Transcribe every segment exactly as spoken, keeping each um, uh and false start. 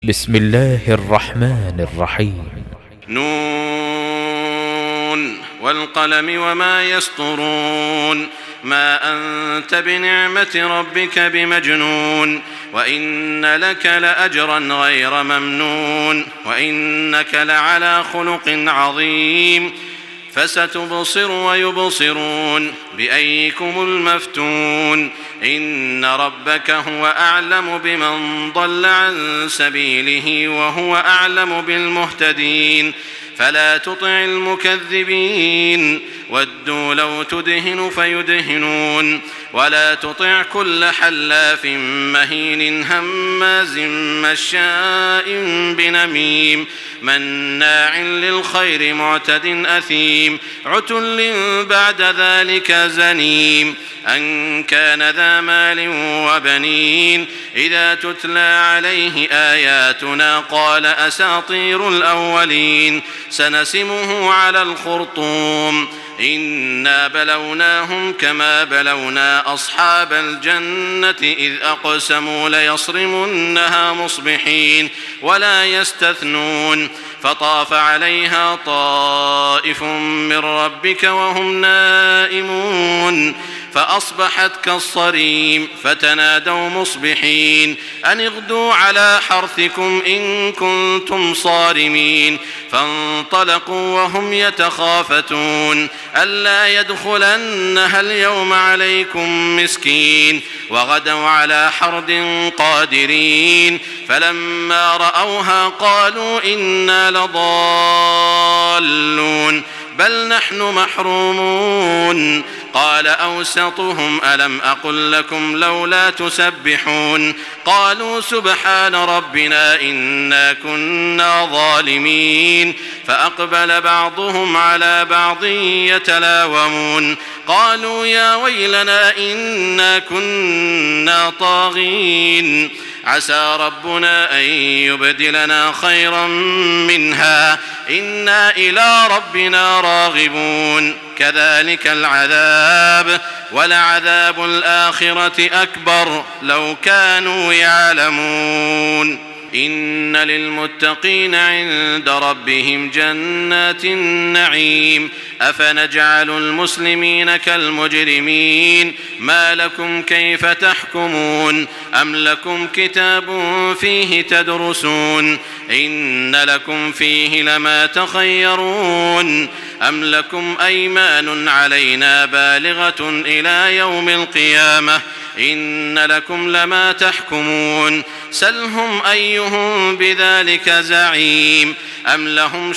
بسم الله الرحمن الرحيم. نون والقلم وما يسطرون ما أنت بنعمة ربك بمجنون وإن لك لأجرا غير ممنون وإنك لعلى خلق عظيم فستبصر ويبصرون بأيكم المفتون إن ربك هو أعلم بمن ضل عن سبيله وهو أعلم بالمهتدين فلا تطع المكذبين ودوا لو تدهن فيدهنون ولا تطع كل حلاف مهين هماز مشاء بنميم مناع للخير معتد أثيم عتل بعد ذلك زنيم أن كان ذا مال وبنين إذا تتلى عليه آياتنا قال أساطير الأولين سنسمه على الخرطوم إنا بلوناهم كما بلونا أصحاب الجنة إذ أقسموا ليصرمنها مصبحين ولا يستثنون فطاف عليها طائف من ربك وهم نائمون فأصبحت كالصريم فتنادوا مصبحين أن اغدوا على حرثكم إن كنتم صارمين فانطلقوا وهم يتخافتون ألا يدخلنها اليوم عليكم مسكين وغدوا على حرد قادرين فلما رأوها قالوا إنا لضالون بل نحن محرومون قال أوسطهم ألم أقل لكم لولا تسبحون قالوا سبحان ربنا إنا كنا ظالمين فأقبل بعضهم على بعض يتلاومون قالوا يا ويلنا إنا كنا طاغين عسى ربنا أن يبدلنا خيرا منها إنا إلى ربنا راغبون كذلك العذاب ولعذاب الآخرة أكبر لو كانوا يعلمون إن للمتقين عند ربهم جنات النعيم أفنجعل المسلمين كالمجرمين ما لكم كيف تحكمون أم لكم كتاب فيه تدرسون إن لكم فيه لما تخيرون أم لكم أيمان علينا بالغة إلى يوم القيامة إن لكم لما تحكمون سلهم أيهم بذلك زعيم أم لهم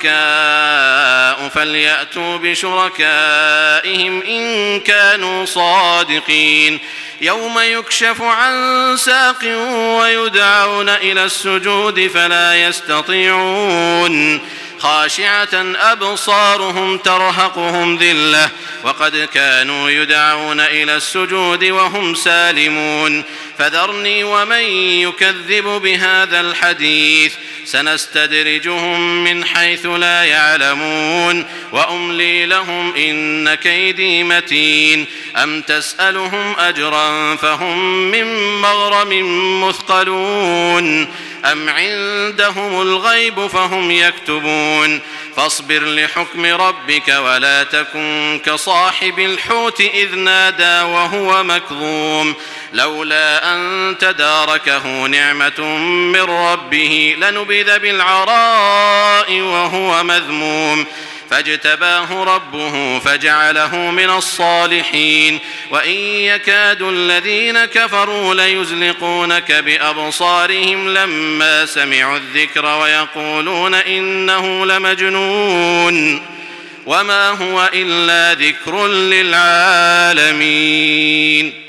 شركاء فليأتوا بشركائهم إن كانوا صادقين يوم يكشف عن ساق ويدعون إلى السجود فلا يستطيعون خاشعة أبصارهم ترهقهم ذلة وقد كانوا يدعون إلى السجود وهم سالمون فذرني ومن يكذب بهذا الحديث سنستدرجهم من حيث لا يعلمون وأملي لهم إن كيدي متين أم تسألهم أجرا فهم من مغرم مثقلون أم عندهم الغيب فهم يكتبون فاصبر لحكم ربك ولا تكن كصاحب الحوت إذ نادى وهو مكظوم لولا أن تداركه نعمة من ربه لنبذ بالعراء وهو مذموم فاجتباه ربه فجعله من الصالحين وإن يكاد الذين كفروا ليزلقونك بأبصارهم لما سمعوا الذكر ويقولون إنه لمجنون وما هو إلا ذكر للعالمين.